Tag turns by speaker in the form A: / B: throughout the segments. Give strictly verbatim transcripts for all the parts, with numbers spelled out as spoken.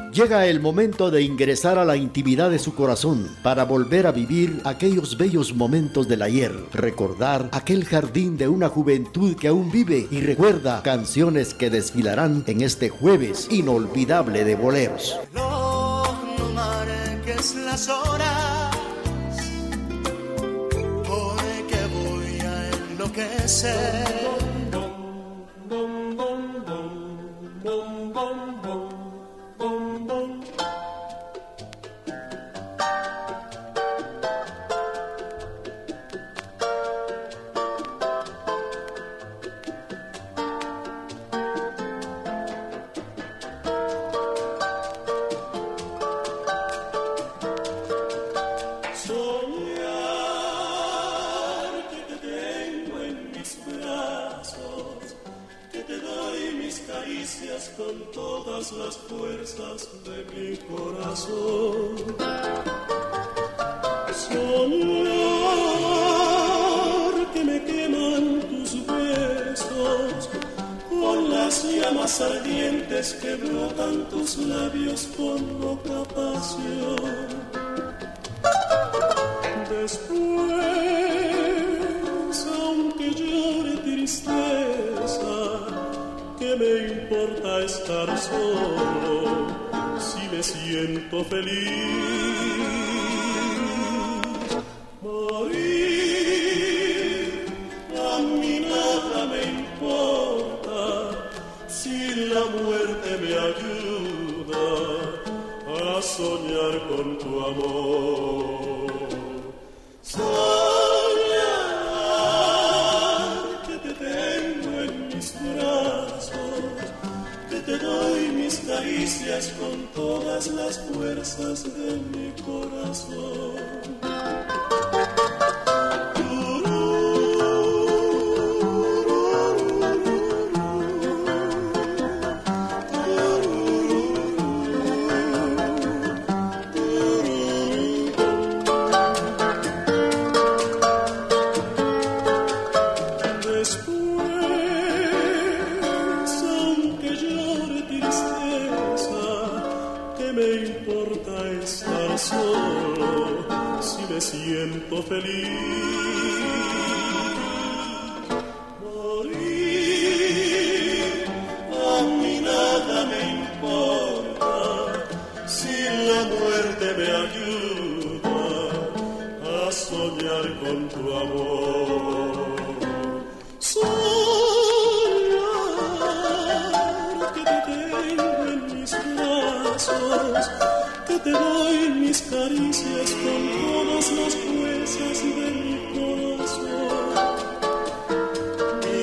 A: Llega el momento de ingresar a la intimidad de su corazón para volver a vivir aquellos bellos momentos del ayer, recordar aquel jardín de una juventud que aún vive y recuerda canciones que desfilarán en este jueves inolvidable de boleros.
B: No, no marques las horas, porque voy a enloquecer.
C: Con todas las fuerzas de mi corazón, soñar que me queman tus besos con las llamas ardientes que brotan tus labios con loca pasión. Después, aunque llore tristeza, ¿qué me importa estar solo si me siento feliz? Morir a mí nada me importa si la muerte me ayuda a soñar con tu amor. Soñar que te tengo en mis brazos, que te doy mis caricias con todas las fuerzas de mi corazón. Siento feliz. Morir a mí nada me importa si la muerte me ayuda a soñar con tu amor. Soñar que te tengo en mis brazos, que te doy mis caricias con todas las fuerzas de mi corazón. Mi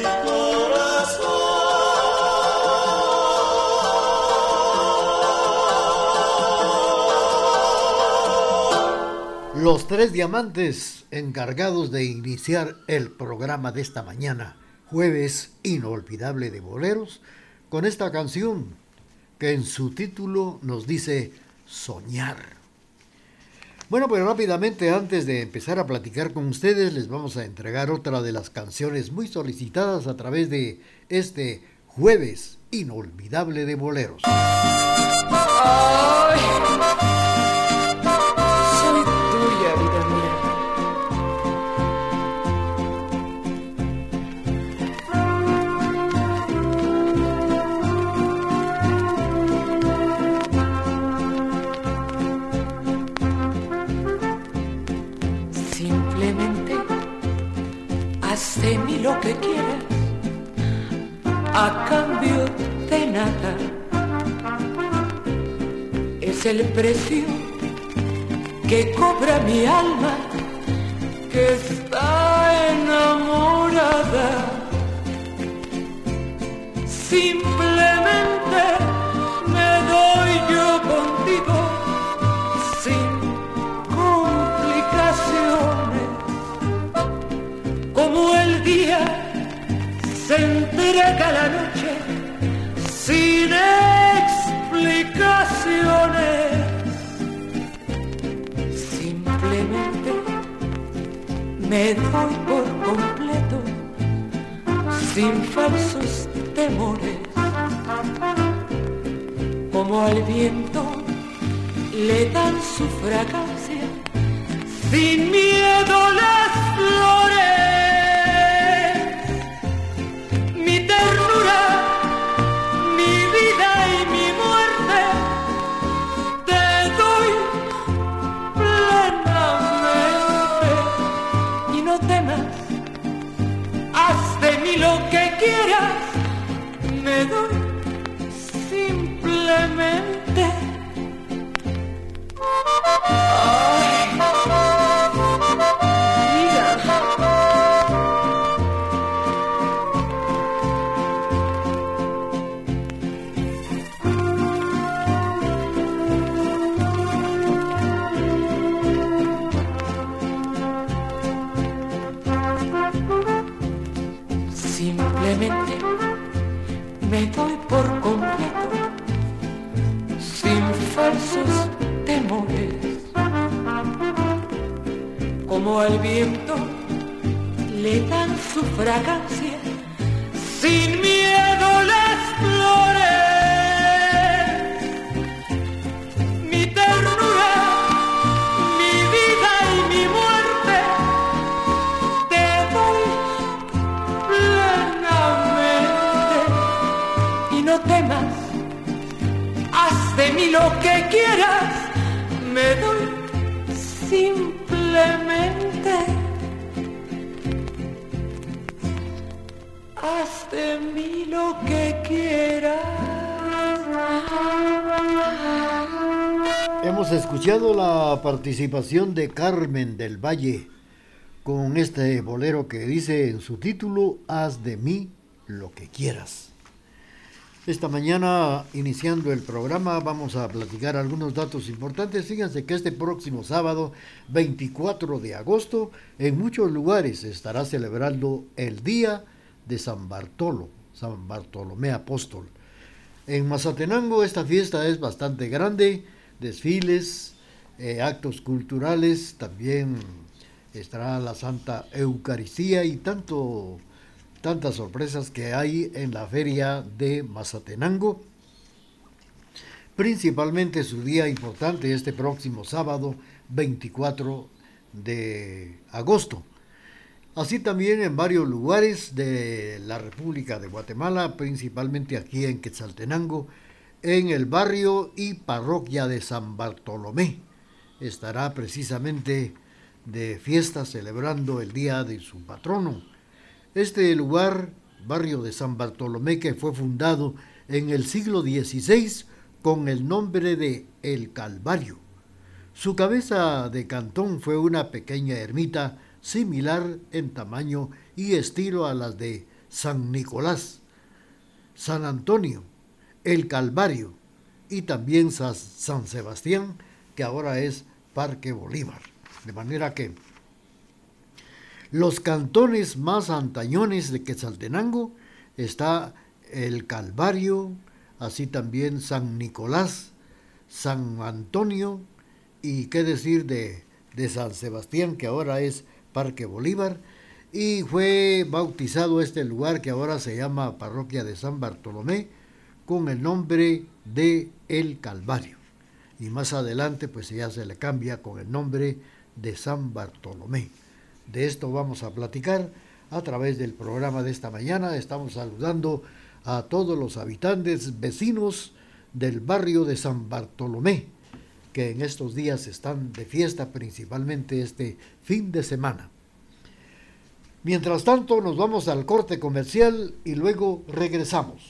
A: corazón. Los tres diamantes encargados de iniciar el programa de esta mañana, jueves inolvidable de boleros, con esta canción que en su título nos dice soñar. Bueno, pues rápidamente, antes de empezar a platicar con ustedes, les vamos a entregar otra de las canciones muy solicitadas a través de este jueves inolvidable de boleros.
D: Ay, soy tuya, vida mía. De mí lo que quieras, a cambio de nada. Es el precio que cobra mi alma, que está enamorada. Simplemente me doy yo contigo, sin complicaciones, como el día se entrega la noche sin explicaciones. Simplemente me doy por completo, sin falsos temores, como al viento le dan su fragancia, sin miedo las flores. Mi ternura, mi vida y mi muerte te doy plenamente. Y no temas, haz de mí lo que quieras, me doy simplemente. Ay, mira. Simplemente me doy por completo, sin falsos temores. Como al viento le dan su fragancia, sin miedo las flores. Mi ternura, mi vida y mi muerte te doy plenamente. Y no temas, haz de mí lo que quieras, me doy simplemente. Haz de mí lo que quieras.
A: Hemos escuchado la participación de Carmen del Valle con este bolero que dice en su título, haz de mí lo que quieras. Esta mañana, iniciando el programa, vamos a platicar algunos datos importantes. Fíjense que este próximo sábado, veinticuatro de agosto, en muchos lugares se estará celebrando el Día de San Bartolo, San Bartolomé Apóstol. En Mazatenango esta fiesta es bastante grande, desfiles, eh, actos culturales, también estará la Santa Eucaristía y tanto... tantas sorpresas que hay en la feria de Mazatenango. Principalmente su día importante este próximo sábado veinticuatro de agosto. Así también en varios lugares de la República de Guatemala, principalmente aquí en Quetzaltenango, en el barrio y parroquia de San Bartolomé. Estará precisamente de fiesta celebrando el día de su patrono. Este lugar, barrio de San Bartolomé, que fue fundado en el siglo dieciséis con el nombre de El Calvario. Su cabeza de cantón fue una pequeña ermita similar en tamaño y estilo a las de San Nicolás, San Antonio, El Calvario y también San Sebastián, que ahora es Parque Bolívar. De manera que los cantones más antañones de Quetzaltenango está El Calvario, así también San Nicolás, San Antonio y qué decir de, de San Sebastián, que ahora es Parque Bolívar, y fue bautizado este lugar que ahora se llama Parroquia de San Bartolomé con el nombre de El Calvario. Y más adelante pues ya se le cambia con el nombre de San Bartolomé. De esto vamos a platicar a través del programa de esta mañana. Estamos saludando a todos los habitantes vecinos del barrio de San Bartolomé, que en estos días están de fiesta, principalmente este fin de semana. Mientras tanto, nos vamos al corte comercial y luego regresamos.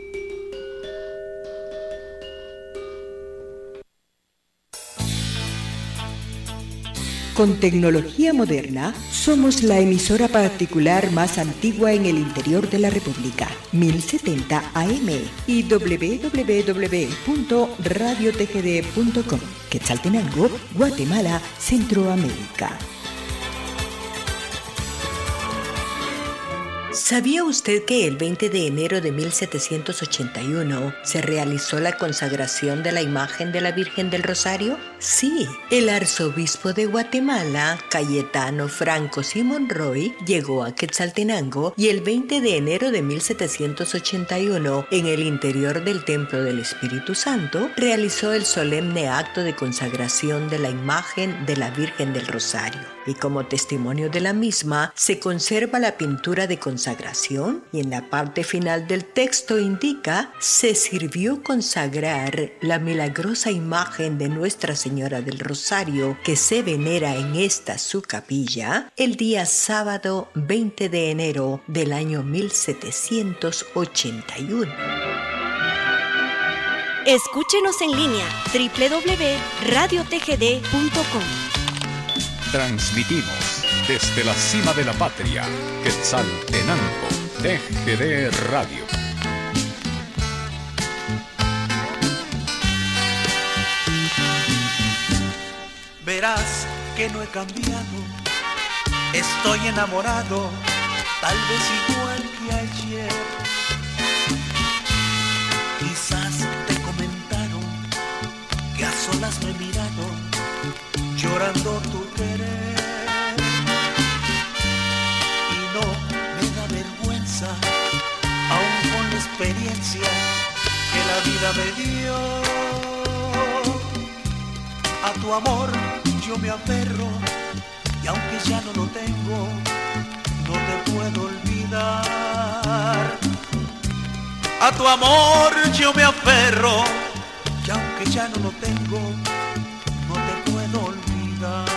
E: Con tecnología moderna, somos la emisora particular más antigua en el interior de la República, mil setenta A M y doble u doble u doble u punto radio t g d punto com, Quetzaltenango, Guatemala, Centroamérica. ¿Sabía usted que el veinte de enero de mil setecientos ochenta y uno se realizó la consagración de la imagen de la Virgen del Rosario? Sí, el arzobispo de Guatemala, Cayetano Franco Simón Roy, llegó a Quetzaltenango y el veinte de enero de mil setecientos ochenta y uno, en el interior del Templo del Espíritu Santo, realizó el solemne acto de consagración de la imagen de la Virgen del Rosario. Y como testimonio de la misma, se conserva la pintura de consagración y en la parte final del texto indica: se sirvió consagrar la milagrosa imagen de Nuestra Señora del Rosario que se venera en esta su capilla el día sábado veinte de enero del año mil setecientos ochenta y uno.
F: Escúchenos en línea doble u doble u doble u punto radio t g d punto com.
G: Transmitimos desde la cima de la patria, Quetzaltenango, T G D Radio.
B: Verás que no he cambiado, estoy enamorado, tal vez igual que ayer. Quizás te comentaron que a solas me miraron, llorando tu querer. Y no me da vergüenza, aún con la experiencia que la vida me dio. A tu amor yo me aferro, y aunque ya no lo tengo, no te puedo olvidar. A tu amor yo me aferro, y aunque ya no lo tengo, no te puedo olvidar.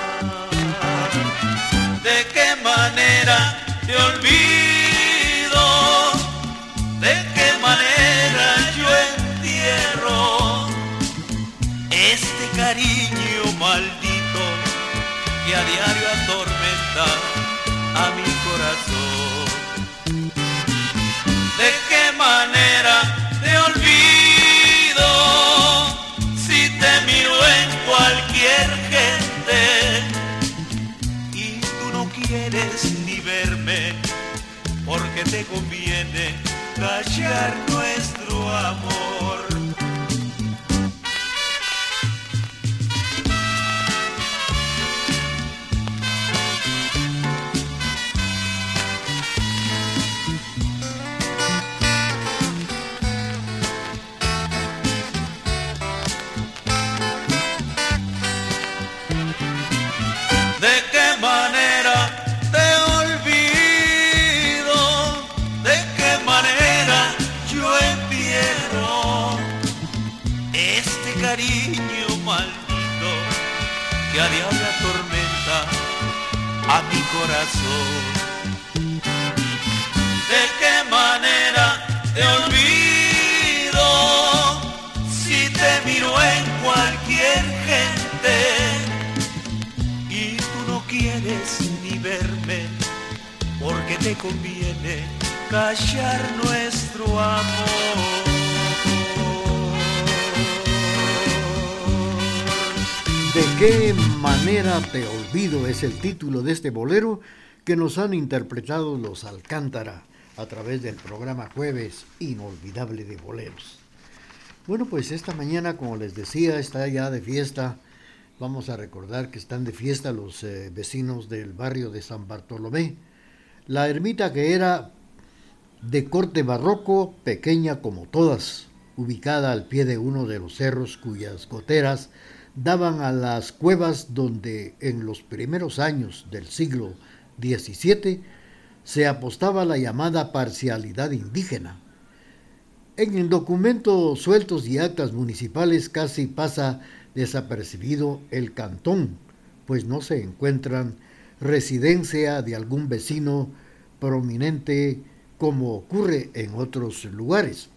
B: ¿De qué manera te olvido? ¿De qué manera yo entierro este cariño maldito que a diario atormenta a mi corazón? ¿De qué manera te olvido si te miro en cualquier gente y tú no quieres ni verme porque te conviene callar nuestro amor? ¿De qué manera te olvido? ¿De qué manera yo entierro este cariño maldito que a diario atormenta a mi corazón? ¿De qué manera te olvido si te miro en cualquier gente y tú no quieres ni verme porque te conviene callar nuestro amor?
A: ¿De qué manera te olvido? Es el título de este bolero que nos han interpretado los Alcántara a través del programa Jueves Inolvidable de Boleros. Bueno, pues esta mañana, como les decía, está ya de fiesta. Vamos a recordar que están de fiesta los eh, vecinos del barrio de San Bartolomé. La ermita, que era de corte barroco, pequeña como todas, ubicada al pie de uno de los cerros cuyas goteras daban a las cuevas donde en los primeros años del siglo diecisiete se apostaba la llamada parcialidad indígena. En documentos sueltos y actas municipales casi pasa desapercibido el cantón, pues no se encuentran residencia de algún vecino prominente como ocurre en otros lugares.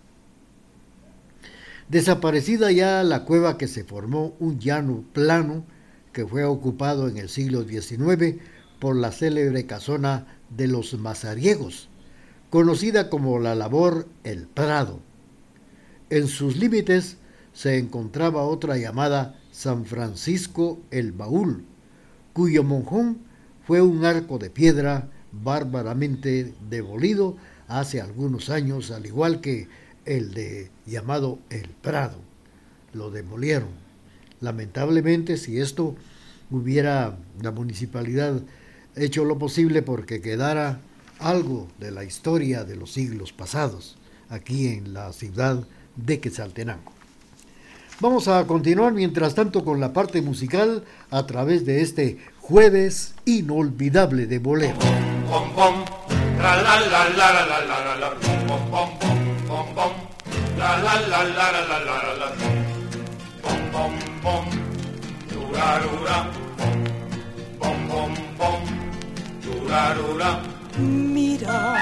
A: Desaparecida ya la cueva, que se formó un llano plano que fue ocupado en el siglo diecinueve por la célebre casona de los mazariegos, conocida como la labor El Prado. En sus límites se encontraba otra llamada San Francisco el Baúl, cuyo monjón fue un arco de piedra bárbaramente demolido hace algunos años, al igual que el de llamado El Prado. Lo demolieron. Lamentablemente, si esto hubiera la municipalidad hecho lo posible porque quedara algo de la historia de los siglos pasados aquí en la ciudad de Quetzaltenango. Vamos a continuar mientras tanto con la parte musical a través de este jueves inolvidable de bolero.
H: Bom, bom, la la la la la la la la, bom bom bom bom bom, la la la la la la la la, bom bom bom, durarura, bom bom bom, durarura.
I: Mira,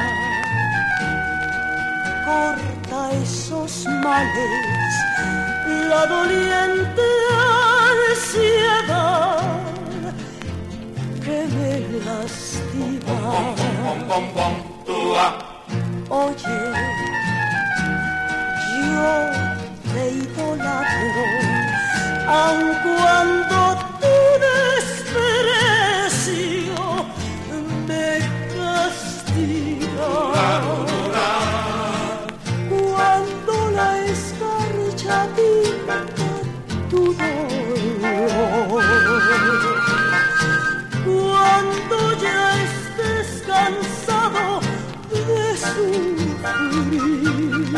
I: corta esos males, la doliente ansiedad que me lastima.
H: Bom, bom, bom, tua.
I: Oye, yo te idolatro, aun cuando tu desprecio me castiga. Cuando la escarcha pinta tu dolor, cuando ya estés cansado de sufrir,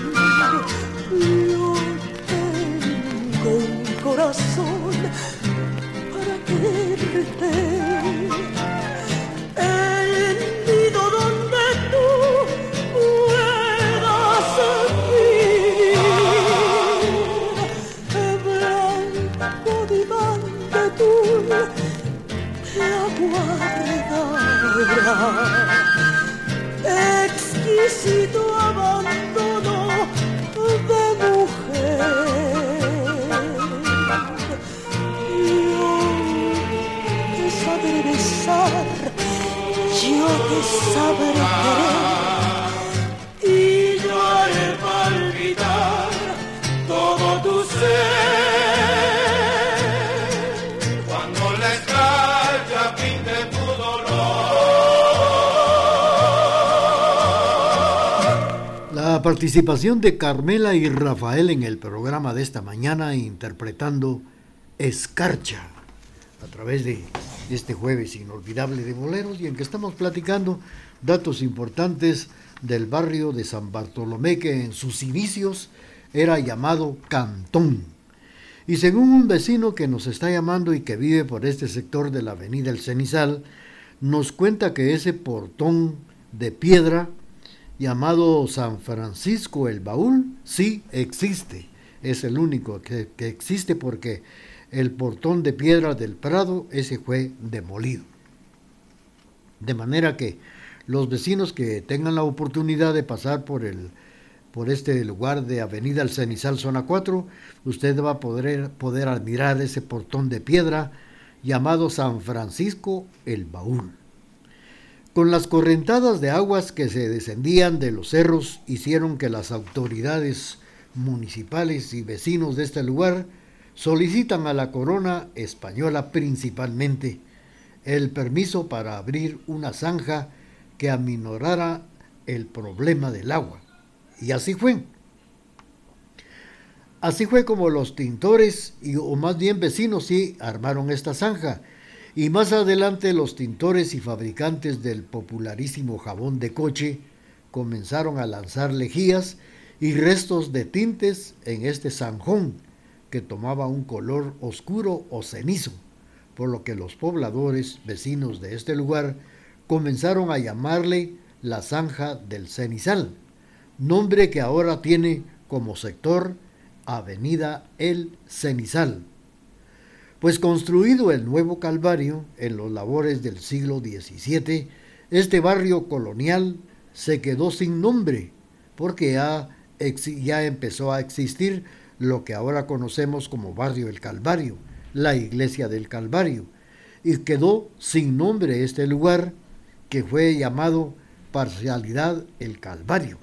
I: yo tengo un corazón para quererte, el nido donde tú puedas vivir, blanco diván de tul te aguardará, exquisito abandono de mujer. Yo te sabré besar, yo te sabré querer, y yo haré palpitar todo tu ser.
H: Cuando la escarcha pinte tu dolor.
A: La participación de Carmela y Rafael en el programa de esta mañana interpretando Escarcha a través de este jueves inolvidable de boleros, y en que estamos platicando datos importantes del barrio de San Bartolomé, que en sus inicios era llamado Cantón. Y según un vecino que nos está llamando y que vive por este sector de la avenida El Cenizal, nos cuenta que ese portón de piedra llamado San Francisco el Baúl sí existe. Es el único que, que existe, porque el portón de piedra del Prado, ese fue demolido. De manera que los vecinos que tengan la oportunidad de pasar por el por este lugar de Avenida El Cenizal, zona cuatro, usted va a poder, poder admirar ese portón de piedra llamado San Francisco el Baúl. Con las correntadas de aguas que se descendían de los cerros, hicieron que las autoridades municipales y vecinos de este lugar solicitan a la corona española principalmente el permiso para abrir una zanja que aminorara el problema del agua. Y así fue. Así fue como los tintores, y, o más bien vecinos, sí armaron esta zanja. Y más adelante los tintores y fabricantes del popularísimo jabón de coche comenzaron a lanzar lejías y restos de tintes en este zanjón, que tomaba un color oscuro o cenizo, por lo que los pobladores vecinos de este lugar comenzaron a llamarle la Zanja del Cenizal, nombre que ahora tiene como sector Avenida El Cenizal. Pues construido el nuevo Calvario en los labores del siglo diecisiete, este barrio colonial se quedó sin nombre, porque ya, ya empezó a existir lo que ahora conocemos como Barrio El Calvario, la Iglesia del Calvario, y quedó sin nombre este lugar, que fue llamado Parcialidad El Calvario.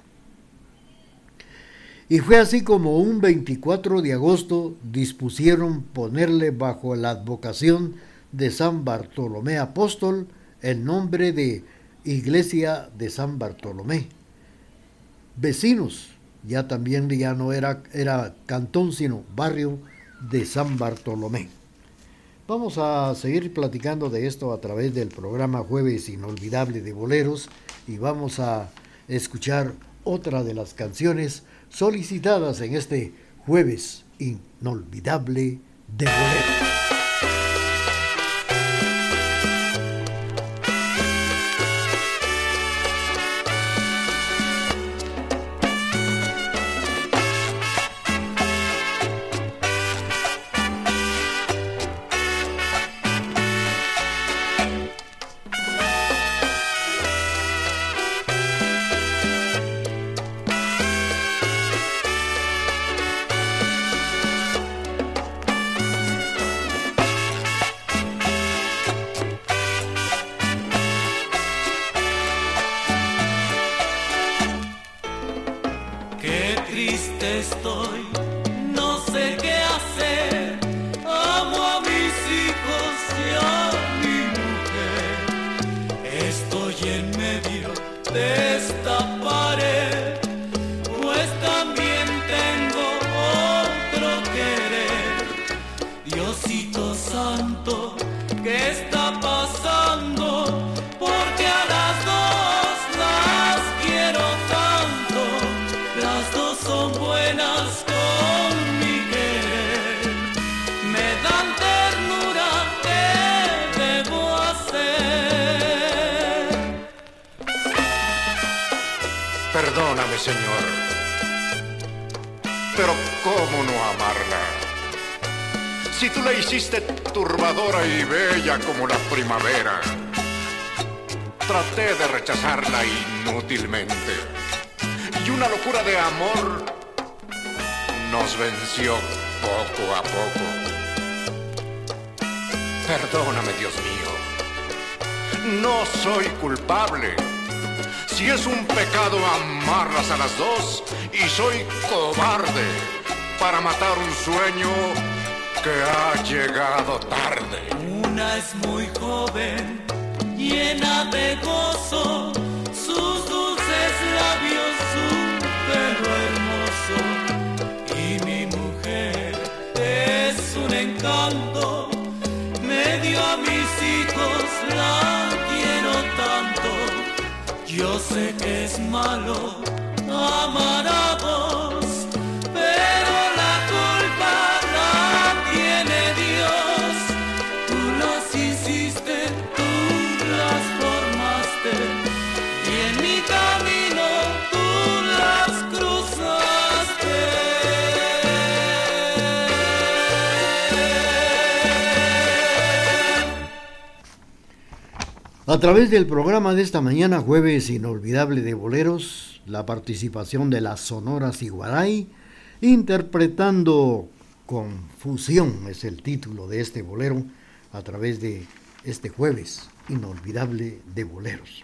A: Y fue así como un veinticuatro de agosto dispusieron ponerle bajo la advocación de San Bartolomé Apóstol el nombre de iglesia de San Bartolomé. Vecinos, ya también ya no era, era cantón, sino barrio de San Bartolomé. Vamos a seguir platicando de esto a través del programa Jueves Inolvidable de Boleros y vamos a escuchar otra de las canciones solicitadas en este Jueves Inolvidable de Boleros.
H: Perdóname, Señor, pero ¿cómo no amarla? Si tú la hiciste turbadora y bella como la primavera, traté de rechazarla inútilmente y una locura de amor nos venció poco a poco. Perdóname, Dios mío, no soy culpable. Si es un pecado amarlas a las dos y soy cobarde para matar un sueño que ha llegado tarde.
I: Una es muy joven, llena de gozo, sus dulces labios, su pelo hermoso. Y mi mujer es un encanto, me dio a mis hijos, la quiero tanto. Yo sé que es malo amar a dos, pero la culpa la tiene Dios. Tú las hiciste, tú las formaste, y en mi camino tú las cruzaste.
A: A través del programa de esta mañana, Jueves Inolvidable de Boleros, la participación de la Sonora Ciguaray, interpretando Confusión, es el título de este bolero, a través de este Jueves Inolvidable de Boleros.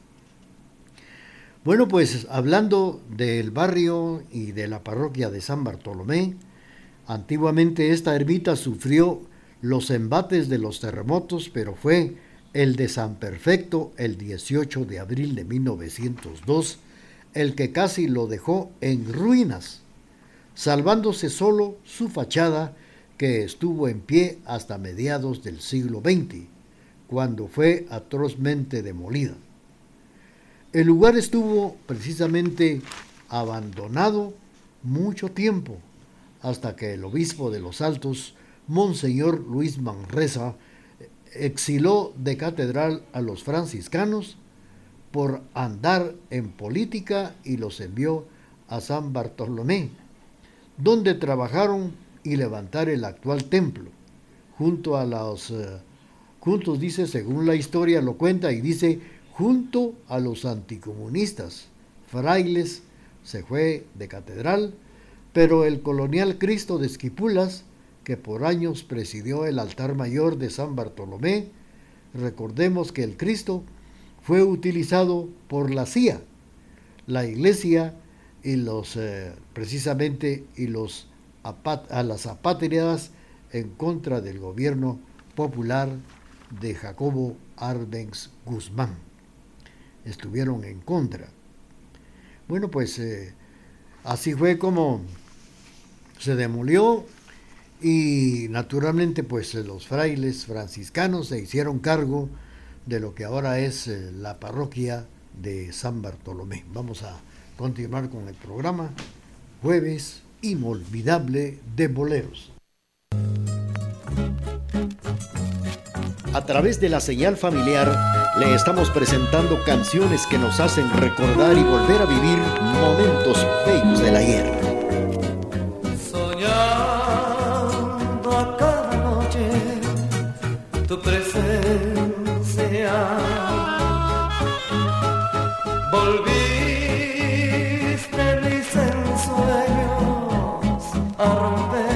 A: Bueno, pues hablando del barrio y de la parroquia de San Bartolomé, antiguamente esta ermita sufrió los embates de los terremotos, pero fue el de San Perfecto, el dieciocho de abril de mil novecientos dos, el que casi lo dejó en ruinas, salvándose solo su fachada, que estuvo en pie hasta mediados del siglo veinte, cuando fue atrozmente demolida. El lugar estuvo precisamente abandonado mucho tiempo, hasta que el obispo de Los Altos, Monseñor Luis Manresa, exiló de catedral a los franciscanos por andar en política y los envió a San Bartolomé, donde trabajaron y levantar el actual templo, junto a los, uh, juntos dice, según la historia lo cuenta, y dice, junto a los anticomunistas, frailes, se fue de catedral, pero el colonial Cristo de Esquipulas, que por años presidió el altar mayor de San Bartolomé, recordemos que el Cristo fue utilizado por la C I A, la iglesia y los eh, precisamente y los a las apátridas en contra del gobierno popular de Jacobo Arbenz Guzmán. estuvieron en contra. Bueno, pues eh, así fue como se demolió y naturalmente pues los frailes franciscanos se hicieron cargo de lo que ahora es eh, la parroquia de San Bartolomé. Vamos a continuar con el programa Jueves Inolvidable de Boleros.
J: A través de la señal familiar le estamos presentando canciones que nos hacen recordar y volver a vivir momentos bellos del ayer.
I: Soñando a cada noche tu presencia, volviste mis ensueños a romper.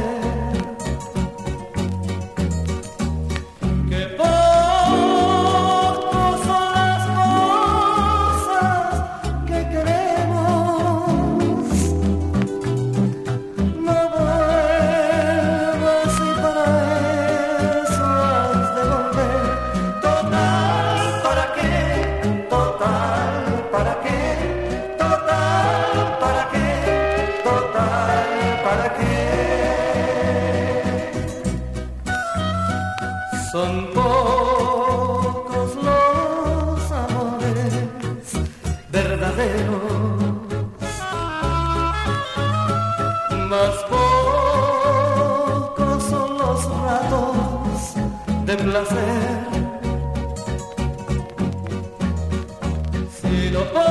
I: Son pocos los amores verdaderos, más pocos son los ratos de placer. Si lo poco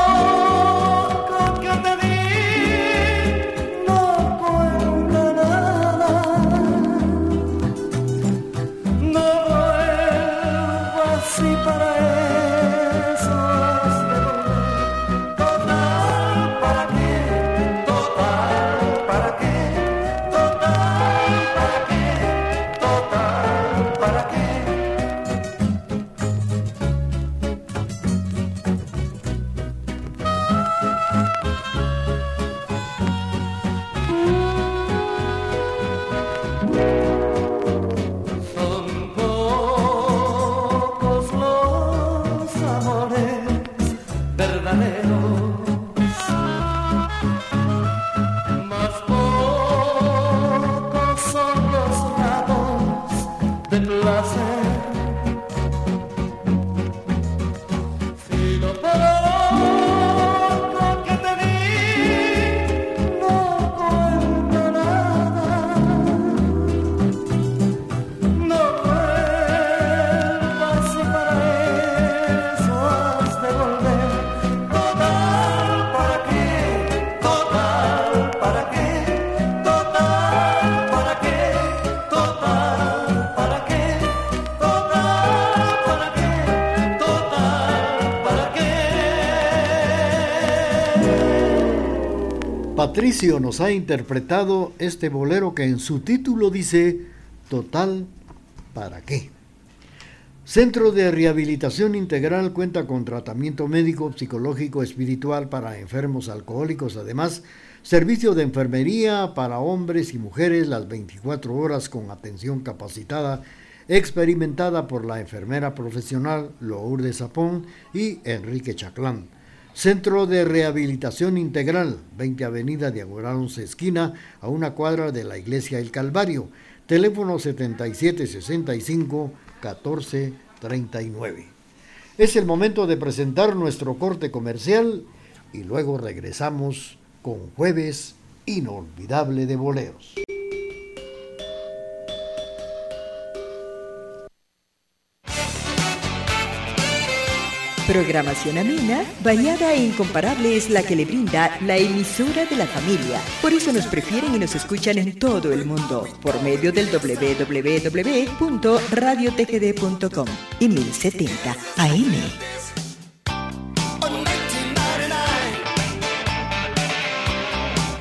I: que te di no cuenta nada, y para eso es de volver. Total, ¿para qué? Total, ¿para qué? Total, ¿para qué? Total, ¿para qué? Más pocos son los ratos de placer. Si lo poco que te di no cuenta nada, no vuelvas y para eso has de volver.
A: Patricio nos ha interpretado este bolero que en su título dice Total, ¿para qué? Centro de Rehabilitación Integral cuenta con tratamiento médico, psicológico, espiritual para enfermos alcohólicos, además servicio de enfermería para hombres y mujeres las veinticuatro horas con atención capacitada, experimentada por la enfermera profesional Lourdes Zapón y Enrique Chaclán. Centro de Rehabilitación Integral, veinte Avenida Diagonal once esquina, a una cuadra de la Iglesia El Calvario. Teléfono setenta y siete sesenta y cinco catorce treinta y nueve. Es el momento de presentar nuestro corte comercial y luego regresamos con Jueves Inolvidable de Boleros.
E: Programación amena, variada e incomparable es la que le brinda la emisora de la familia. Por eso nos prefieren y nos escuchan en todo el mundo, por medio del doble u doble u doble u punto radio t g d punto com y mil setenta A M.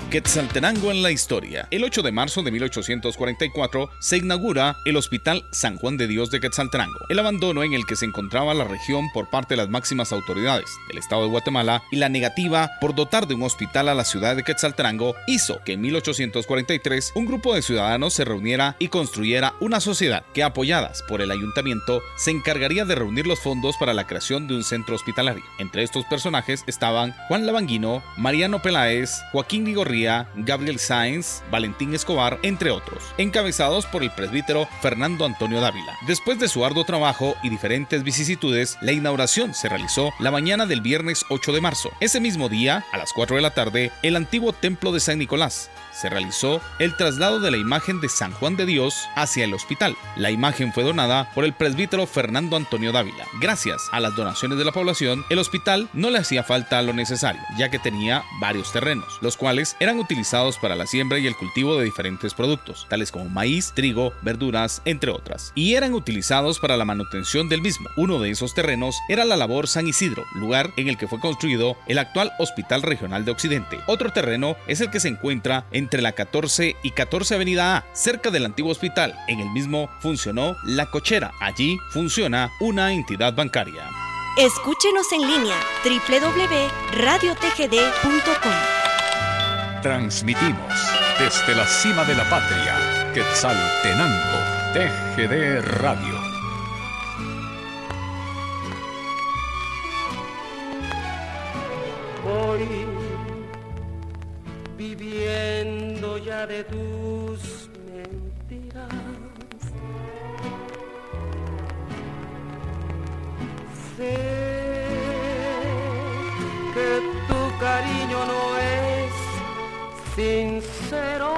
K: Quetzaltenango en la historia. El ocho de marzo de mil ochocientos cuarenta y cuatro se inaugura el Hospital San Juan de Dios de Quetzaltenango. El abandono en el que se encontraba la región por parte de las máximas autoridades del estado de Guatemala y la negativa por dotar de un hospital a la ciudad de Quetzaltenango hizo que en mil ochocientos cuarenta y tres un grupo de ciudadanos se reuniera y construyera una sociedad que, apoyadas por el ayuntamiento, se encargaría de reunir los fondos para la creación de un centro hospitalario. Entre estos personajes estaban Juan Lavanguino, Mariano Peláez, Joaquín Vigorría, Gabriel Sáenz, Valentín Escobar, entre otros, encabezados por el presbítero Fernando Antonio Dávila. Después de su arduo trabajo y diferentes vicisitudes, la inauguración se realizó la mañana del viernes ocho de marzo. Ese mismo día, a las cuatro de la tarde, el antiguo templo de San Nicolás se realizó el traslado de la imagen de San Juan de Dios hacia el hospital. La imagen fue donada por el presbítero Fernando Antonio Dávila. Gracias a las donaciones de la población, el hospital no le hacía falta lo necesario, ya que tenía varios terrenos, los cuales eran utilizados para la siembra y el cultivo de diferentes productos, tales como maíz, trigo, verduras, entre otras, y eran utilizados para la manutención del mismo. Uno de esos terrenos era la Labor San Isidro, lugar en el que fue construido el actual Hospital Regional de Occidente. Otro terreno es el que se encuentra en entre la catorce y catorce Avenida A, cerca del antiguo hospital. En el mismo funcionó La Cochera. Allí funciona una entidad bancaria.
F: Escúchenos en línea doble u doble u doble u punto radio t g d punto com.
G: Transmitimos desde la cima de la patria, Quetzaltenango, T G D Radio.
D: Voy viviendo ya de tus mentiras. Sé que tu cariño no es sincero.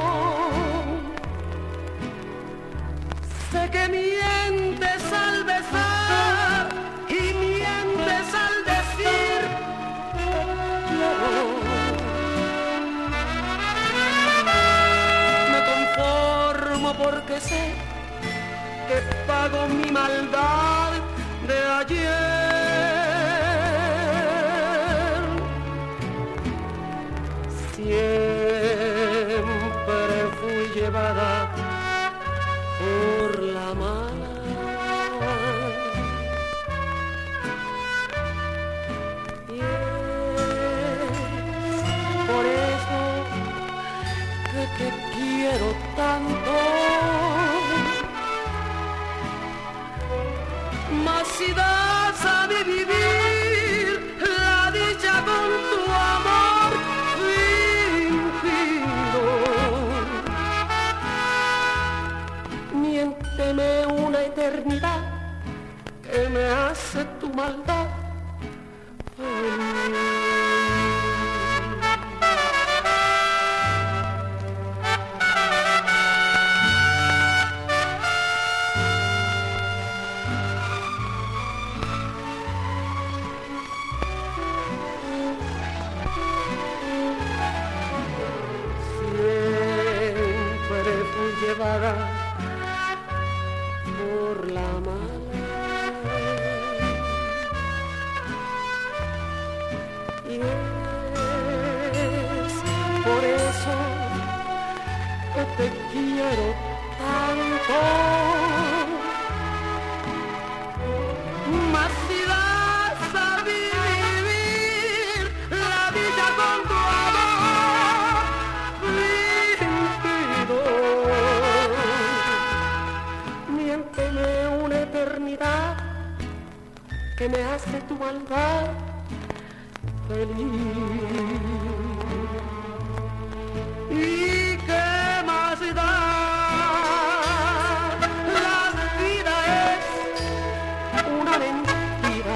D: Sé que mientes al besar y mientes al decir quiero. Porque sé que pago mi maldad de ayer. Siempre fui llevada por la mala. Y es por eso que te quiero tanto. Mas si das a mi vivir la dicha con tu amor fingido, miénteme una eternidad que me hace tu maldad feliz. Llevada por la mala y es por eso que te quiero tanto. Mas si das a vivir la vida con tu amor fingido, miénteme una eternidad que me hace tu maldad feliz. ¿Y qué más da? La vida es una mentira.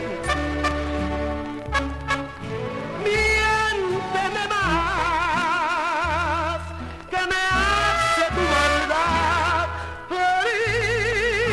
D: Miénteme más que me hace tu maldad feliz.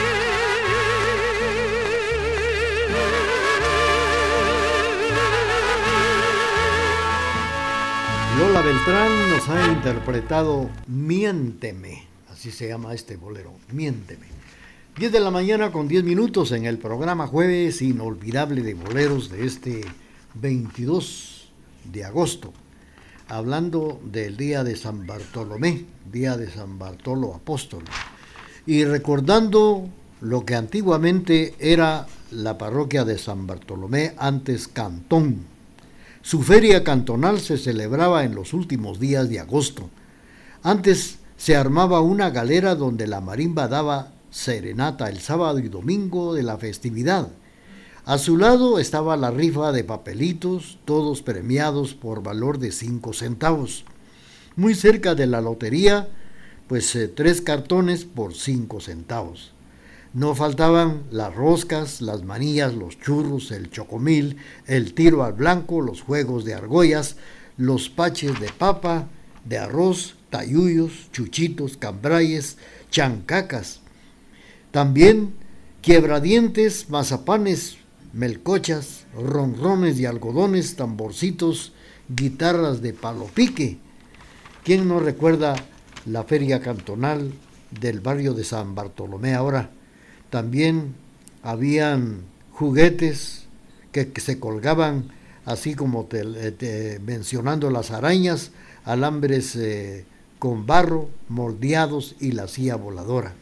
A: Lola Beltrán nos ha interpretado Miénteme, así se llama este bolero, Miénteme. diez de la mañana con diez minutos en el programa Jueves Inolvidable de Boleros de este veintidós de agosto. hablando del día de San Bartolomé, día de San Bartolo Apóstol, y recordando lo que antiguamente era la parroquia de San Bartolomé, antes cantón. Su feria cantonal se celebraba en los últimos días de agosto. Antes se armaba una galera donde la marimba daba serenata el sábado y domingo de la festividad. A su lado estaba la rifa de papelitos, todos premiados por valor de cinco centavos. Muy cerca de la lotería, pues eh, tres cartones por cinco centavos. No faltaban las roscas, las manillas, los churros, el chocomil, el tiro al blanco, los juegos de argollas, los paches de papa, de arroz, tayuyos, chuchitos, cambrayes, chancacas. También quiebradientes, mazapanes, melcochas, ronrones de algodones, tamborcitos, guitarras de palo pique. ¿Quién no recuerda la feria cantonal del barrio de San Bartolomé ahora? También habían juguetes que, que se colgaban, así como te, te, mencionando las arañas, alambres eh, con barro, moldeados y la silla voladora.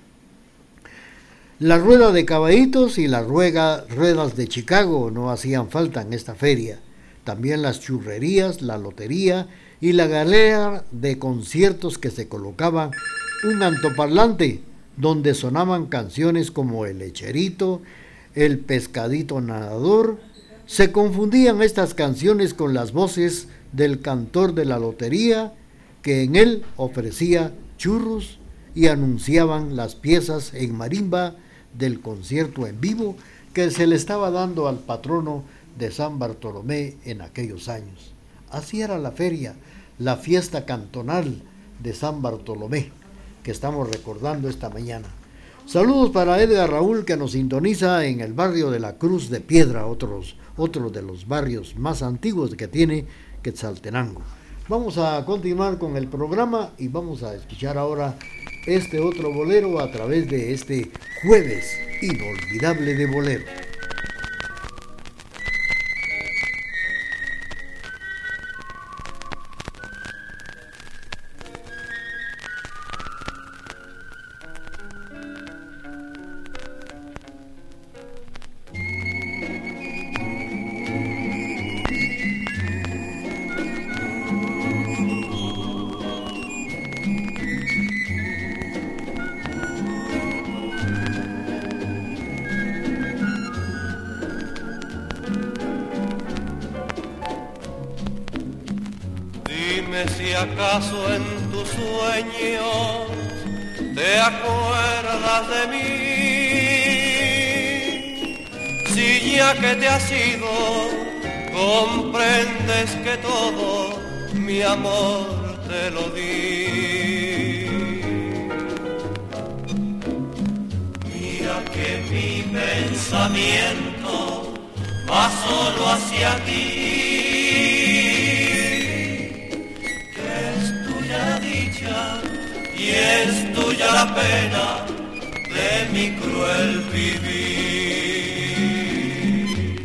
A: La rueda de caballitos y las rueda, ruedas de Chicago no hacían falta en esta feria. También las churrerías, la lotería y la galera de conciertos que se colocaban un altoparlante donde sonaban canciones como El Lecherito, El Pescadito Nadador. Se confundían estas canciones con las voces del cantor de la lotería, que en él ofrecía churros y anunciaban las piezas en marimba del concierto en vivo que se le estaba dando al patrono de San Bartolomé en aquellos años. Así era la feria, la fiesta cantonal de San Bartolomé, que estamos recordando esta mañana. Saludos para Edgar Raúl, que nos sintoniza en el barrio de la Cruz de Piedra, otros, otro de los barrios más antiguos que tiene Quetzaltenango. Vamos a continuar con el programa y vamos a escuchar ahora este otro bolero a través de este jueves inolvidable de bolero.
I: Si acaso en tus sueños te acuerdas de mí, si ya que te has ido comprendes que todo mi amor te lo di. Mira que mi pensamiento va solo hacia ti, y es tuya la pena de mi cruel vivir.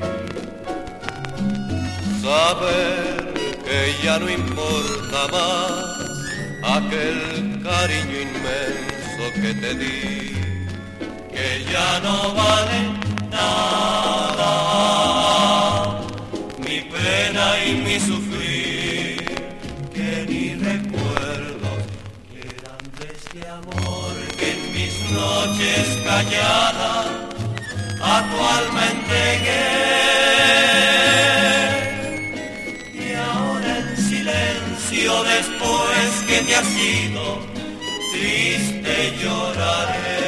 I: Saber que ya no importa más aquel cariño inmenso que te di, que ya no vale nada mi pena y mi sufrir, que ni recuerdo amor que en mis noches calladas a tu alma entregué, y ahora en silencio después que te has ido triste lloraré.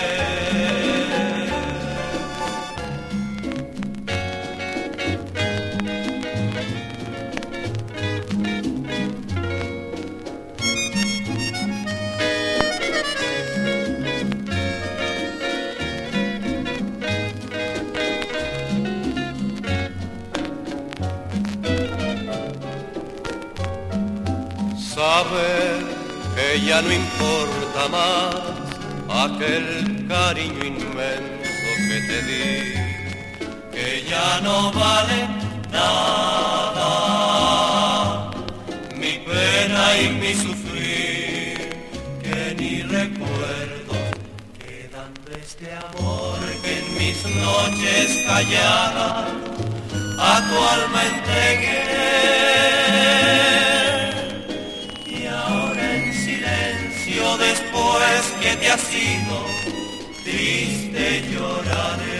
I: Saber que ya no importa más aquel cariño inmenso que te di, que ya no vale nada mi y mi sufrir, que ni recuerdo quedan de este amor que en mis noches calladas a tu alma entregué. Y ahora en silencio, después que te has ido, triste lloraré.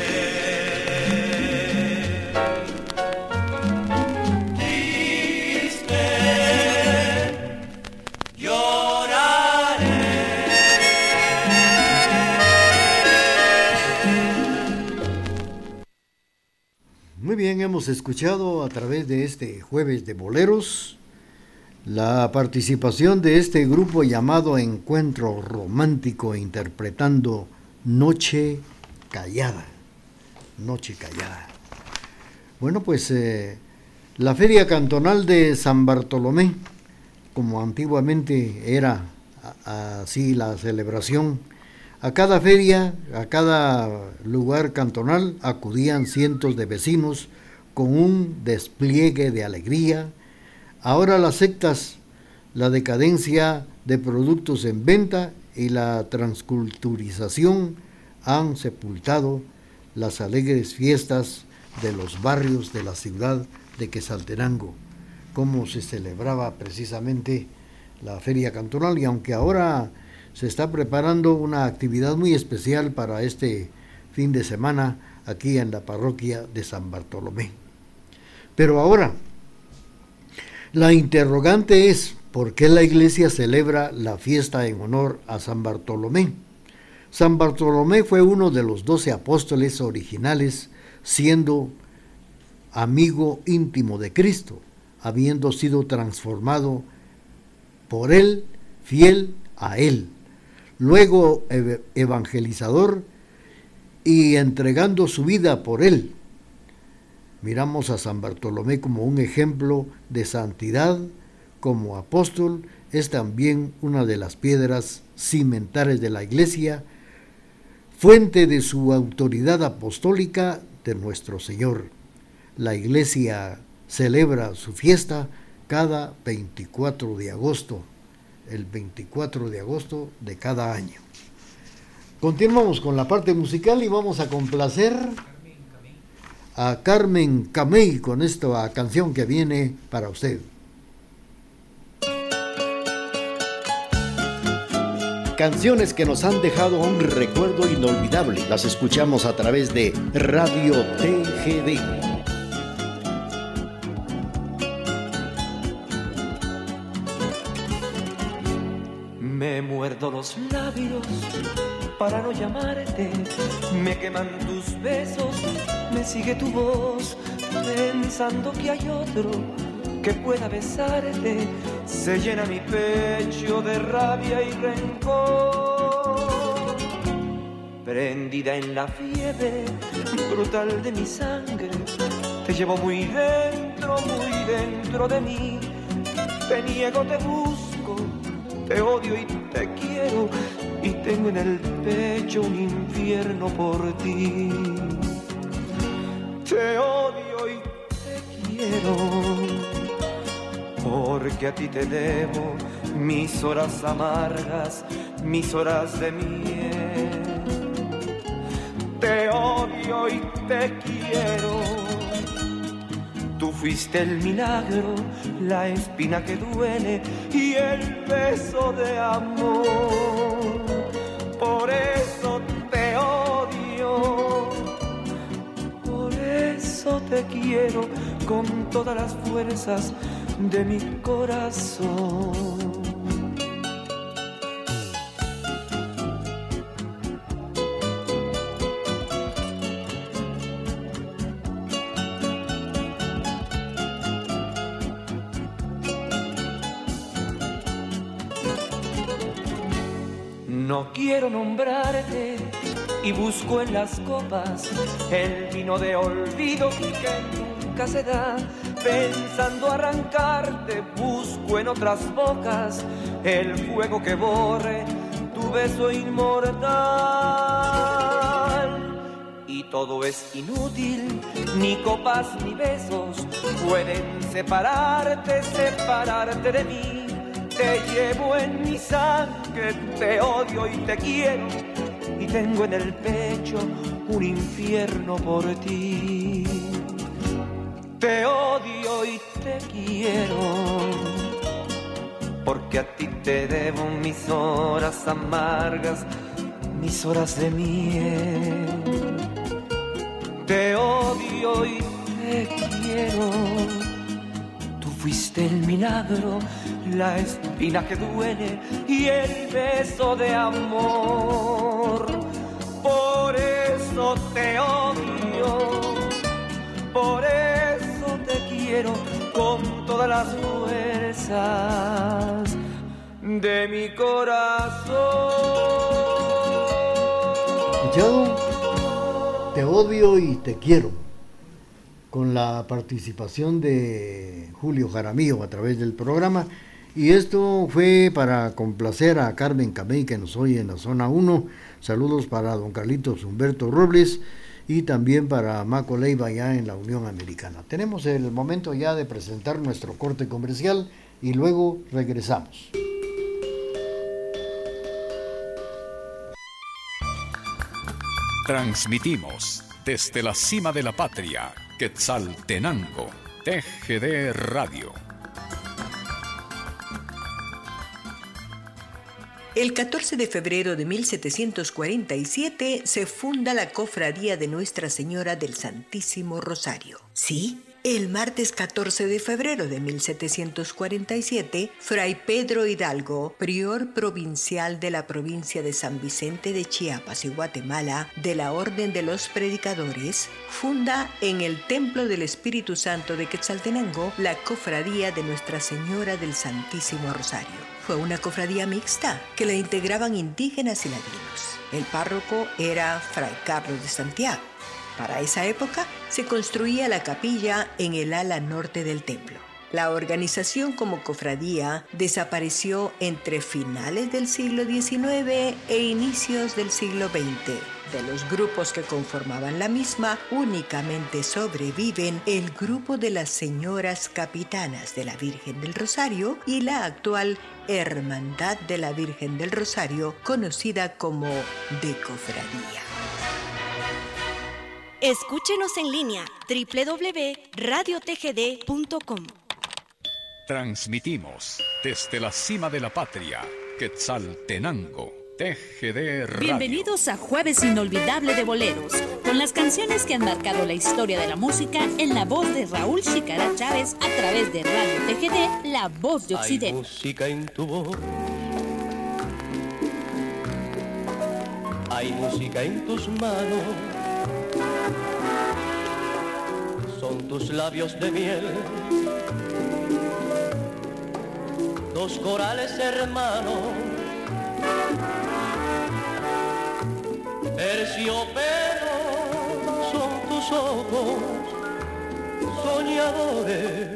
A: Muy bien, hemos escuchado a través de este jueves de boleros la participación de este grupo llamado Encuentro Romántico interpretando Noche Callada. Noche Callada. Bueno, pues eh, la Feria Cantonal de San Bartolomé, como antiguamente era así la celebración, a cada feria, a cada lugar cantonal acudían cientos de vecinos con un despliegue de alegría. Ahora las sectas, la decadencia de productos en venta y la transculturización han sepultado las alegres fiestas de los barrios de la ciudad de Quetzaltenango, como se celebraba precisamente la Feria Cantonal, y aunque ahora se está preparando una actividad muy especial para este fin de semana aquí en la parroquia de San Bartolomé. Pero ahora, la interrogante es, ¿por qué la iglesia celebra la fiesta en honor a San Bartolomé? San Bartolomé fue uno de los doce apóstoles originales, siendo amigo íntimo de Cristo, habiendo sido transformado por él, fiel a él. Luego evangelizador y entregando su vida por él. Miramos a San Bartolomé como un ejemplo de santidad. Como apóstol es también una de las piedras cimentales de la iglesia, fuente de su autoridad apostólica de nuestro Señor. La iglesia celebra su fiesta cada veinticuatro de agosto. El veinticuatro de agosto de cada año. Continuamos con la parte musical y vamos a complacer a Carmen Camey con esta canción que viene para usted.
J: Canciones que nos han dejado un recuerdo inolvidable. Las escuchamos a través de Radio T G D.
D: Me muerdo los labios para no llamarte, me queman tus besos, me sigue tu voz, pensando que hay otro que pueda besarte, se llena mi pecho de rabia y rencor. Prendida en la fiebre brutal de mi sangre, te llevo muy dentro, muy dentro de mí, te niego, te busco, te odio y te quiero, y tengo en el pecho un infierno por ti. Te odio y te quiero, porque a ti te debo mis horas amargas, mis horas de miel. Te odio y te quiero, tú fuiste el milagro, la espina que duele y el beso de amor. Por eso te odio, por eso te quiero con todas las fuerzas de mi corazón. No quiero nombrarte y busco en las copas el vino de olvido que nunca se da. Pensando arrancarte, busco en otras bocas el fuego que borre tu beso inmortal. Y todo es inútil, ni copas ni besos pueden separarte, separarte de mí. te llevo en mi sangre, te odio y te quiero, y tengo en el pecho un infierno por ti. Te odio y te quiero, porque a ti te debo mis horas amargas, mis horas de miel. Te odio y te quiero, tú fuiste el milagro, la espina que duele y el beso de amor. Por eso te odio, por eso te quiero con todas las fuerzas de mi corazón.
A: ¿Escuchado? Te odio y te quiero, con la participación de Julio Jaramillo a través del programa. Y esto fue para complacer a Carmen Camey, que nos oye en la zona uno. Saludos para don Carlitos Humberto Robles y también para Maco Leiva ya en la Unión Americana. Tenemos el momento ya de presentar nuestro corte comercial y luego regresamos.
G: Transmitimos desde la cima de la patria, Quetzaltenango, T G D Radio.
E: El catorce de febrero de mil setecientos cuarenta y siete se funda la Cofradía de Nuestra Señora del Santísimo Rosario. Sí, el martes catorce de febrero de mil setecientos cuarenta y siete, Fray Pedro Hidalgo, prior provincial de la provincia de San Vicente de Chiapas y Guatemala, de la Orden de los Predicadores, funda en el Templo del Espíritu Santo de Quetzaltenango la Cofradía de Nuestra Señora del Santísimo Rosario. Fue una cofradía mixta que la integraban indígenas y ladinos. El párroco era Fray Carlos de Santiago. Para esa época se construía la capilla en el ala norte del templo. La organización como cofradía desapareció entre finales del siglo diecinueve e inicios del siglo veinte. De los grupos que conformaban la misma, únicamente sobreviven el grupo de las Señoras Capitanas de la Virgen del Rosario y la actual Hermandad de la Virgen del Rosario, conocida como de Cofradía.
F: Escúchenos en línea doble u doble u doble u punto radio t g d punto com.
G: Transmitimos desde la cima de la patria, Quetzaltenango, T G D Radio.
L: Bienvenidos a Jueves Inolvidable de Boleros, con las canciones que han marcado la historia de la música en la voz de Raúl Chicara Chávez a través de Radio T G D, la voz de Occidente.
I: Hay música en tu voz, hay música en tus manos, son tus labios de miel, dos corales hermanos, terciopelo son tus ojos soñadores,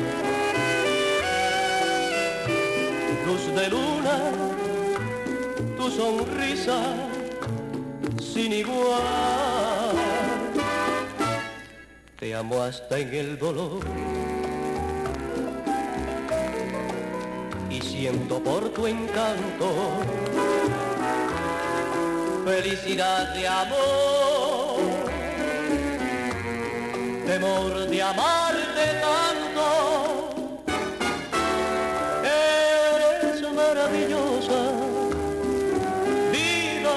I: luz de luna, tu sonrisa sin igual. Te amo hasta en el dolor y siento por tu encanto felicidad de amor, temor de amarte tanto. Eres maravillosa, vida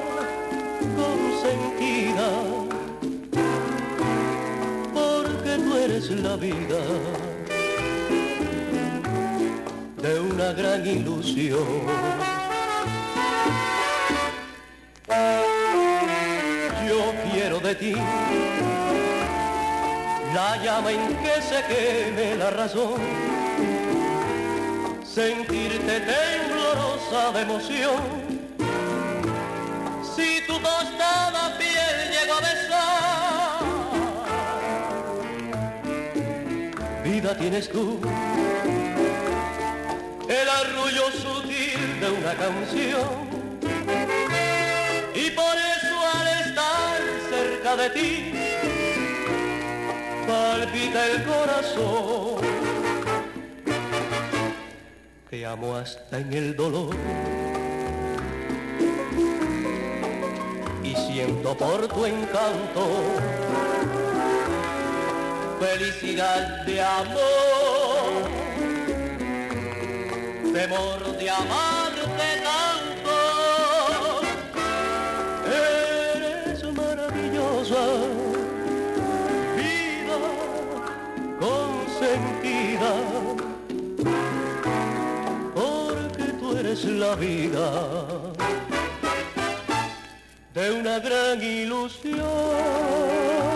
I: consentida, porque tú eres la vida de una gran ilusión. Yo quiero de ti la llama en que se queme la razón, sentirte temblorosa de emoción. Si tu tostada piel llego a besar, vida tienes tú, el arrullo sutil de una canción. Y por eso al estar cerca de ti, palpita el corazón. Te amo hasta en el dolor y siento por tu encanto felicidad de amor, temor de amarte tanto. Eres maravillosa, vida consentida, porque tú eres la vida de una gran ilusión.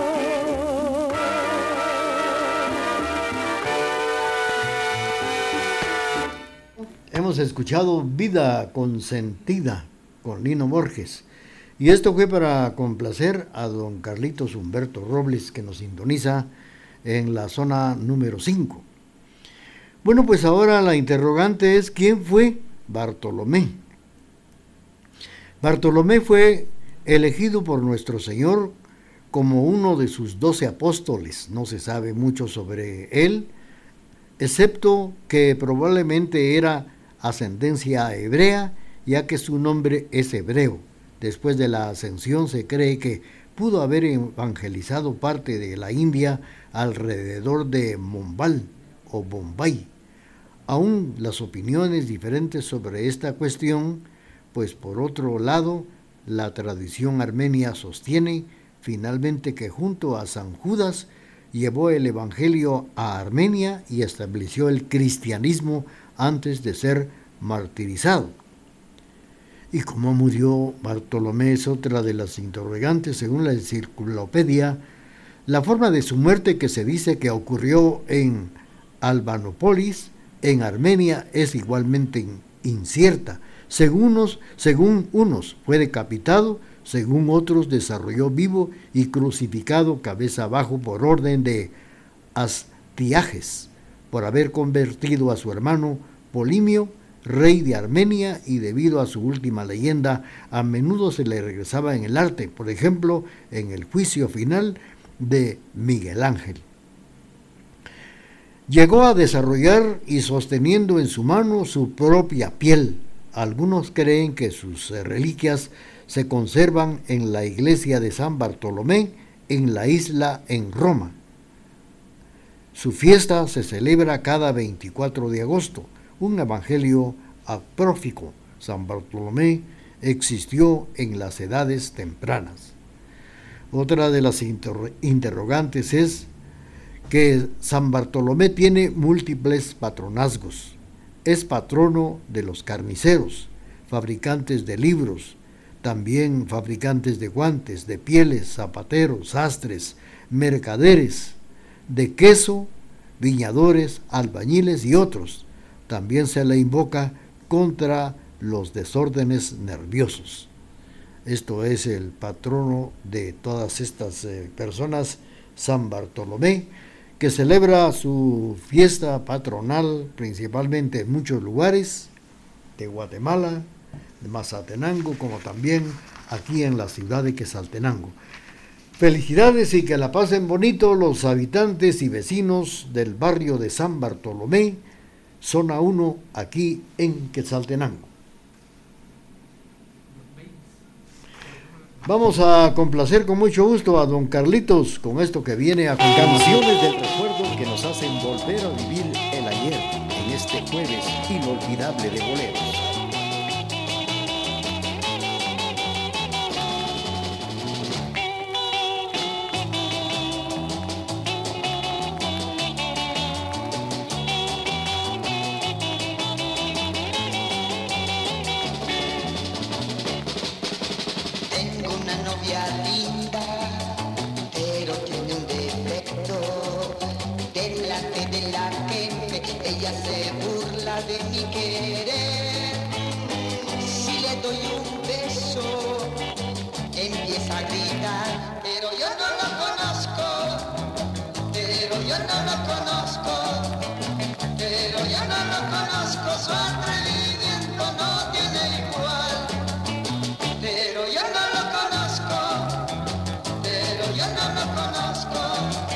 A: Hemos escuchado Vida Consentida con Lino Borges. Y esto fue para complacer a don Carlitos Humberto Robles, que nos sintoniza en la zona número cinco. Bueno, pues ahora la interrogante es: ¿quién fue Bartolomé? Bartolomé fue elegido por nuestro Señor como uno de sus doce apóstoles. No se sabe mucho sobre él, excepto que probablemente era ascendencia hebrea, ya que su nombre es hebreo. Después de la ascensión se cree que pudo haber evangelizado parte de la India alrededor de Mumbai o Bombay. Aún las opiniones diferentes sobre esta cuestión, pues por otro lado, la tradición armenia sostiene finalmente que junto a San Judas llevó el evangelio a Armenia y estableció el cristianismo antes de ser martirizado. ¿Y cómo murió Bartolomé? Es otra de las interrogantes. Según la enciclopedia, la forma de su muerte, que se dice que ocurrió en Albanópolis, en Armenia, es igualmente incierta. Según unos, según unos fue decapitado, según otros desarrolló vivo y crucificado cabeza abajo por orden de Astiages, por haber convertido a su hermano Polimio, rey de Armenia, y debido a su última leyenda, a menudo se le regresaba en el arte, por ejemplo, en el juicio final de Miguel Ángel. Llegó a desarrollar y sosteniendo en su mano su propia piel. Algunos creen que sus reliquias se conservan en la iglesia de San Bartolomé, en la isla en Roma. Su fiesta se celebra cada veinticuatro de agosto. Un evangelio apócrifo, San Bartolomé, existió en las edades tempranas. Otra de las inter- interrogantes es que San Bartolomé tiene múltiples patronazgos. Es patrono de los carniceros, fabricantes de libros, también fabricantes de guantes, de pieles, zapateros, sastres, mercaderes, de queso, viñadores, albañiles y otros. También se le invoca contra los desórdenes nerviosos. Esto es el patrono de todas estas eh, personas, San Bartolomé, que celebra su fiesta patronal principalmente en muchos lugares de Guatemala, de Mazatenango, como también aquí en la ciudad de Quetzaltenango. Felicidades y que la pasen bonito los habitantes y vecinos del barrio de San Bartolomé, zona uno, aquí en Quetzaltenango. Vamos a complacer con mucho gusto a don Carlitos con esto que viene a
J: canciones del recuerdo que nos hacen volver a vivir el ayer en este jueves inolvidable de boleros.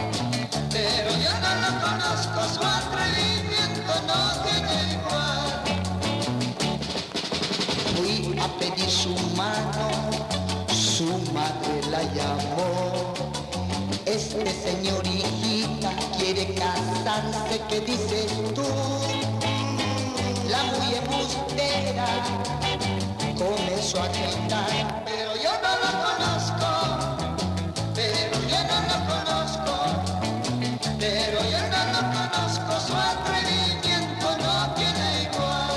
M: Pero yo no lo conozco, su atrevimiento no tiene igual. su mano, su madre la llamó. Este señor, hijita, quiere casarse, ¿qué dices tú? La muy embustera comenzó a gritar, pero yo no lo conozco, pero yo no lo conozco, pero yo no lo conozco, su atrevimiento no tiene igual.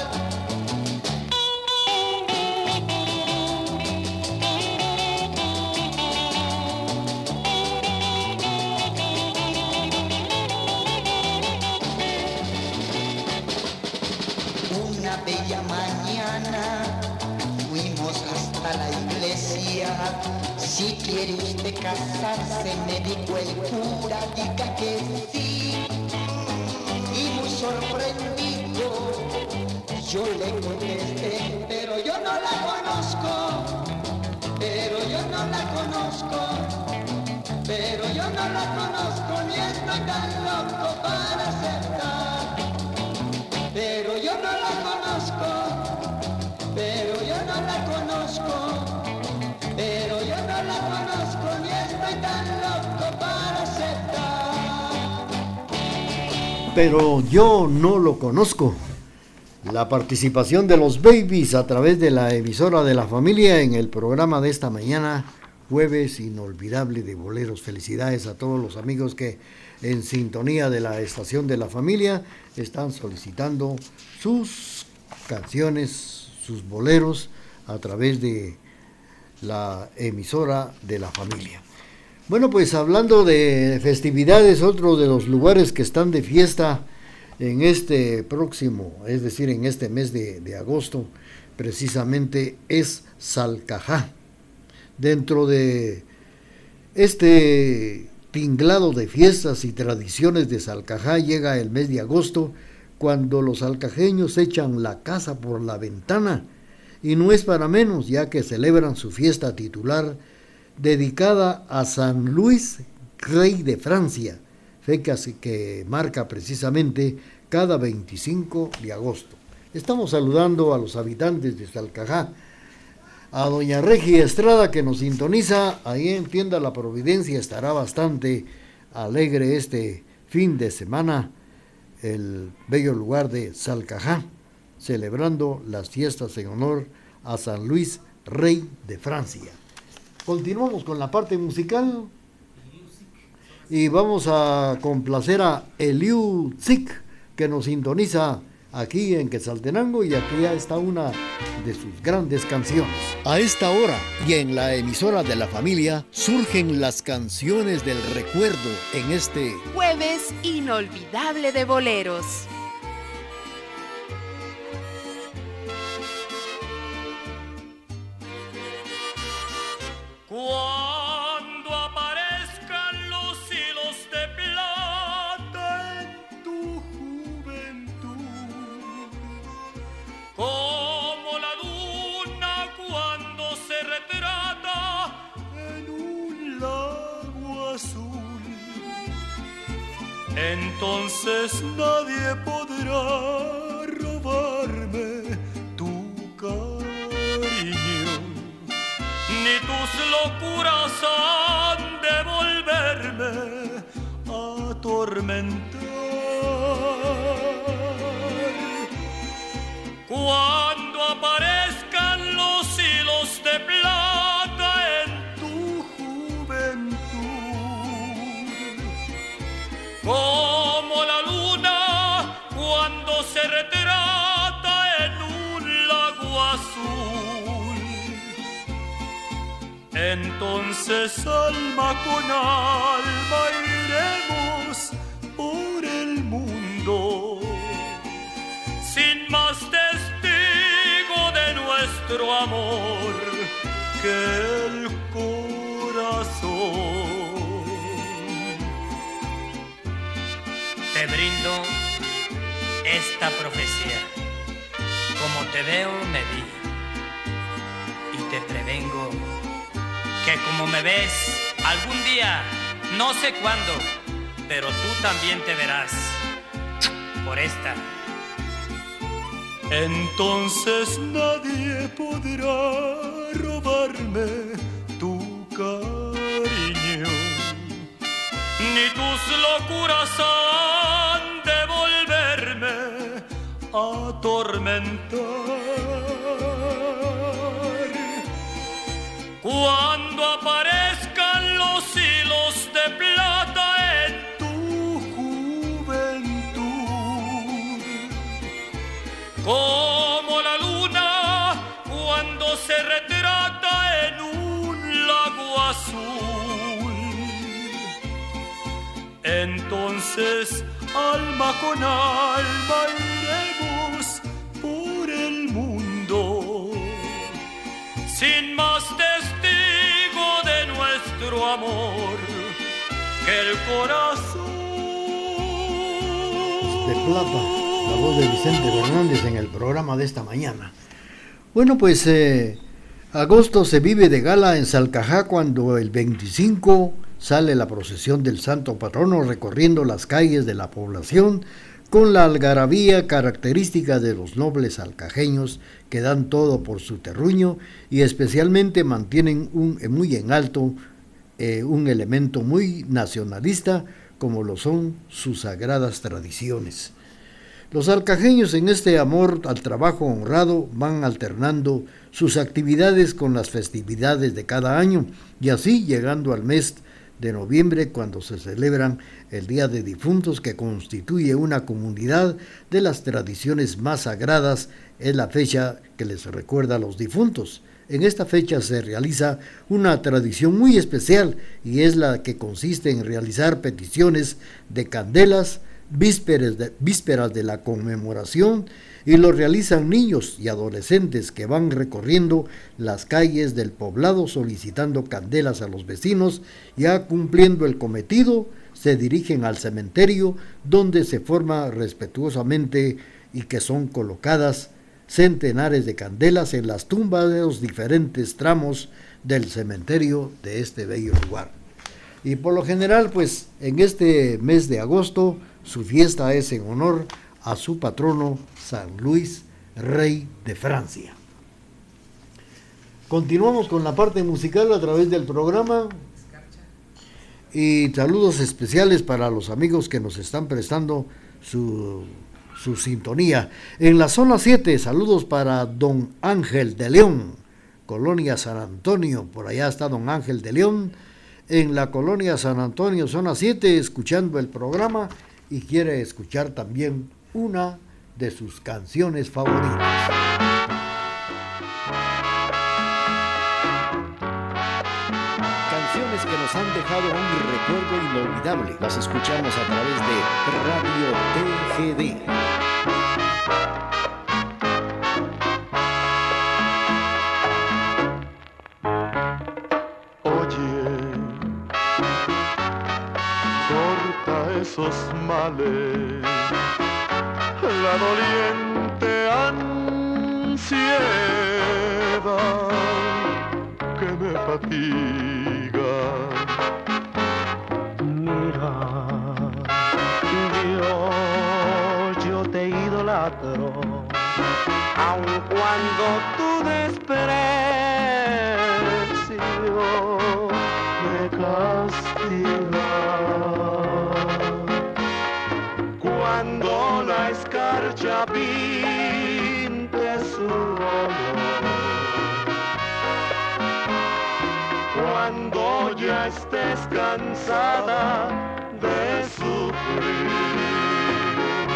M: Una bella mañana fuimos hasta la iglesia. Si quiere usted casarse, me dijo el cura, diga que sí. Y muy sorprendido yo le contesté, pero yo no la conozco, pero yo no la conozco, pero yo no la conozco, ni estoy tan loco para aceptar. Pero yo no la conozco, pero yo no la conozco, pero yo no la conozco, ni estoy tan loco para aceptar.
A: Pero yo no lo conozco. La participación de los Babies a través de la emisora de la familia en el programa de esta mañana, jueves inolvidable de boleros. Felicidades a todos los amigos que en sintonía de la estación de la familia están solicitando sus canciones, sus boleros a través de la emisora de la familia. Bueno, pues hablando de festividades, otro de los lugares que están de fiesta en este próximo, es decir, en este mes de, de agosto, precisamente es Salcajá. Dentro de este tinglado de fiestas y tradiciones de Salcajá llega el mes de agosto, cuando los salcajeños echan la casa por la ventana, y no es para menos, ya que celebran su fiesta titular dedicada a San Luis, rey de Francia, fecha que marca precisamente cada veinticinco de agosto. Estamos saludando a los habitantes de Salcajá, a doña Regia Estrada, que nos sintoniza ahí en Tienda La Providencia. Estará bastante alegre este fin de semana el bello lugar de Salcajá, celebrando las fiestas en honor a San Luis, rey de Francia. Continuamos con la parte musical y vamos a complacer a Eliu Zik, que nos sintoniza aquí en Quetzaltenango, y aquí ya está una de sus grandes canciones.
J: A esta hora y en la emisora de la familia surgen las canciones del recuerdo en este
N: jueves inolvidable de boleros.
I: Cuando aparezcan los hilos de plata en tu juventud, como la luna cuando se retrata en un lago azul, entonces nadie podrá robarme tu cariño, ni tus locuras han de volverme a atormentar. Cuando aparezcan los hilos de plata en tu juventud, como la luna cuando se retrata en un lago azul, entonces alma con alma iremos por el mundo, sin más testigo de nuestro amor que el corazón.
O: Te brindo esta profecía, como te veo me vi, y te prevengo que como me ves algún día, no sé cuándo, pero tú también te verás por esta.
I: Entonces nadie podrá aventuras han de volverme a atormentar. Cuando aparezcan los hilos de plata en tu juventud, como la luna cuando se retrata en un lago azul, entonces alma con alma iremos por el mundo, sin más testigo de nuestro amor que el corazón.
A: De plata, la voz de Vicente Fernández en el programa de esta mañana. Bueno, pues eh, agosto se vive de gala en Salcajá cuando el veinticinco sale la procesión del Santo Patrono recorriendo las calles de la población con la algarabía característica de los nobles salcajeños que dan todo por su terruño y especialmente mantienen un, muy en alto eh, un elemento muy nacionalista como lo son sus sagradas tradiciones. Los salcajeños en este amor al trabajo honrado van alternando sus actividades con las festividades de cada año y así llegando al mes de noviembre cuando se celebran el Día de Difuntos, que constituye una comunidad de las tradiciones más sagradas, es la fecha que les recuerda a los difuntos. En esta fecha se realiza una tradición muy especial y es la que consiste en realizar peticiones de candelas vísperas de, vísperas de la conmemoración, y lo realizan niños y adolescentes que van recorriendo las calles del poblado solicitando candelas a los vecinos. Ya cumpliendo el cometido, se dirigen al cementerio donde se forma respetuosamente y que son colocadas centenares de candelas en las tumbas de los diferentes tramos del cementerio de este bello lugar. Y por lo general, pues en este mes de agosto, su fiesta es en honor a su patrono San Luis, rey de Francia. Continuamos con la parte musical a través del programa y saludos especiales para los amigos que nos están prestando su, su sintonía. En la zona siete, saludos para don Ángel de León, Colonia San Antonio, por allá está don Ángel de León, en la Colonia San Antonio, zona siete, escuchando el programa y quiere escuchar también una de sus canciones favoritas.
J: Canciones que nos han dejado un recuerdo inolvidable. Las escuchamos a través de Radio T G D.
C: Esos males, la doliente ansiedad que me fatiga.
P: Mira, yo, yo te idolatro, aun cuando tu desprecio me castiga. Cuando la escarcha pinte su olor, cuando ya estés cansada de sufrir,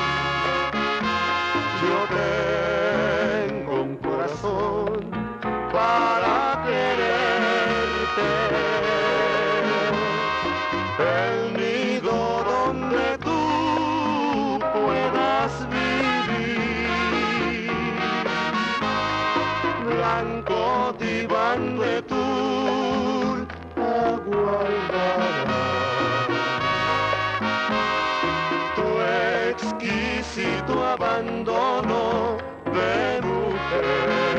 P: yo tengo un corazón para quererte, el nido donde tú puedas vivir, blanco diván de tul aguardará tu exquisito abandono de mujer.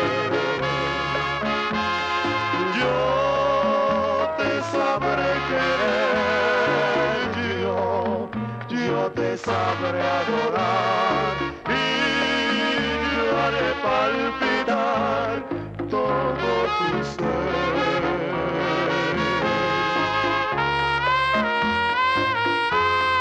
P: Yo te sabré querer, yo, yo te sabré adorar y yo haré palpitar todo tu ser.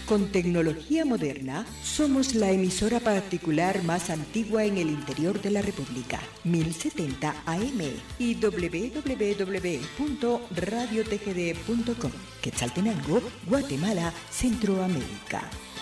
E: Con tecnología moderna, somos la emisora particular más antigua en el interior de la República, mil setenta A M y doble u doble u doble u punto radio t g d punto com. Quetzaltenango, Guatemala, Centroamérica.